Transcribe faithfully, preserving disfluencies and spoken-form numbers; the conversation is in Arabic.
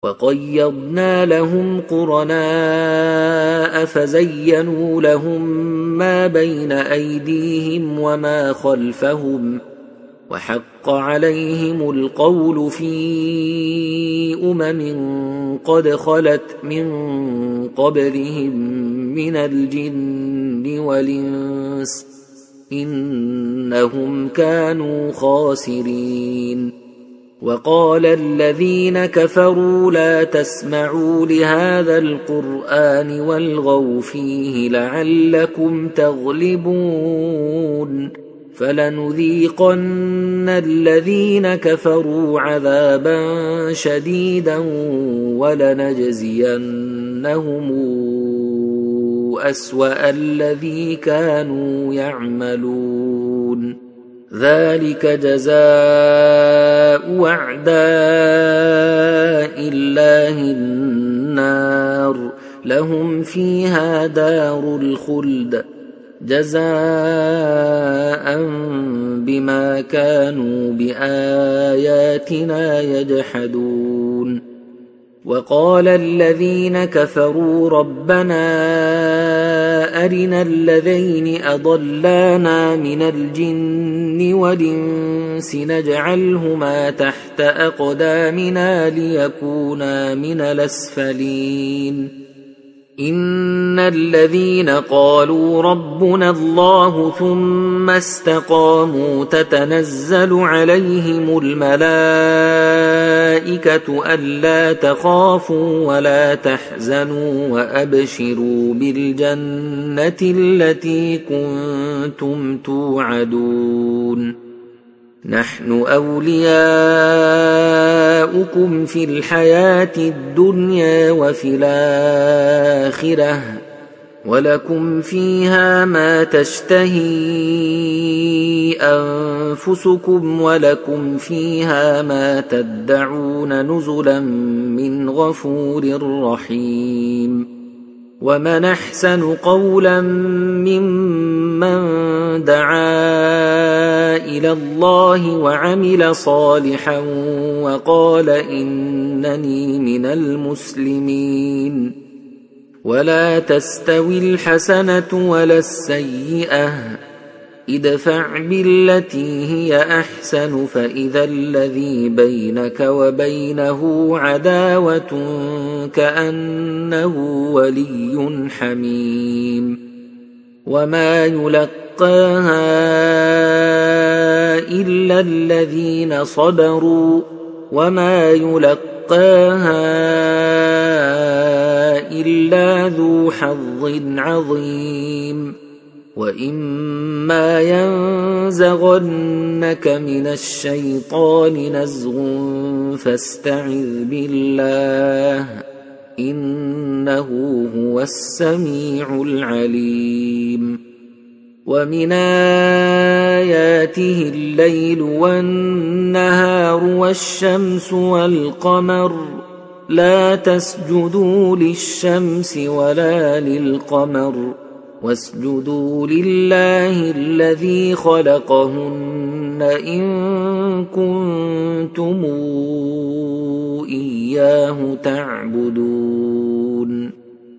وقيضنا لهم قرناء فزينوا لهم ما بين أيديهم وما خلفهم وحق عليهم القول في أمم قد خلت من قبلهم من الجن والإنس إنهم كانوا خاسرين. وقال الذين كفروا لا تسمعوا لهذا القرآن والغوا فيه لعلكم تغلبون فلنذيقن الذين كفروا عذابا شديدا ولنجزينهم أسوأ الذي كانوا يعملون ذلك جزاء أعداء الله النار لهم فيها دار الخلد جزاء بما كانوا بآياتنا يجحدون. وقال الذين كفروا ربنا أرنا الذين أضلانا من الجن والإنس نجعلهما تحت أقدامنا ليكونا من الأسفلين إن الذين قالوا ربنا الله ثم استقاموا تتنزل عليهم الملائكة ألا تخافوا ولا تحزنوا وأبشروا بالجنة التي كنتم توعدون نحن أولياؤكم في الحياة الدنيا وفي الآخرة ولكم فيها ما تشتهي أنفسكم ولكم فيها ما تدعون نزلا من غفور رحيم. ومن أحسن قولا ممن دعا إلى الله وعمل صالحا وقال إنني من المسلمين. ولا تستوي الحسنة ولا السيئة ادفع بالتي هي أحسن فإذا الذي بينك وبينه عداوة كأنه ولي حميم وما يلقاها إلا الذين صبروا وما يلقاها إلا ذو حظ عظيم. وإما ينزغنك من الشيطان نزغ فاستعذ بالله إنه هو السميع العليم. ومن آياته الليل والنهار والشمس والقمر لا تسجدوا للشمس ولا للقمر واسجدوا لله الذي خلقهن إن كنتم إياه تعبدون.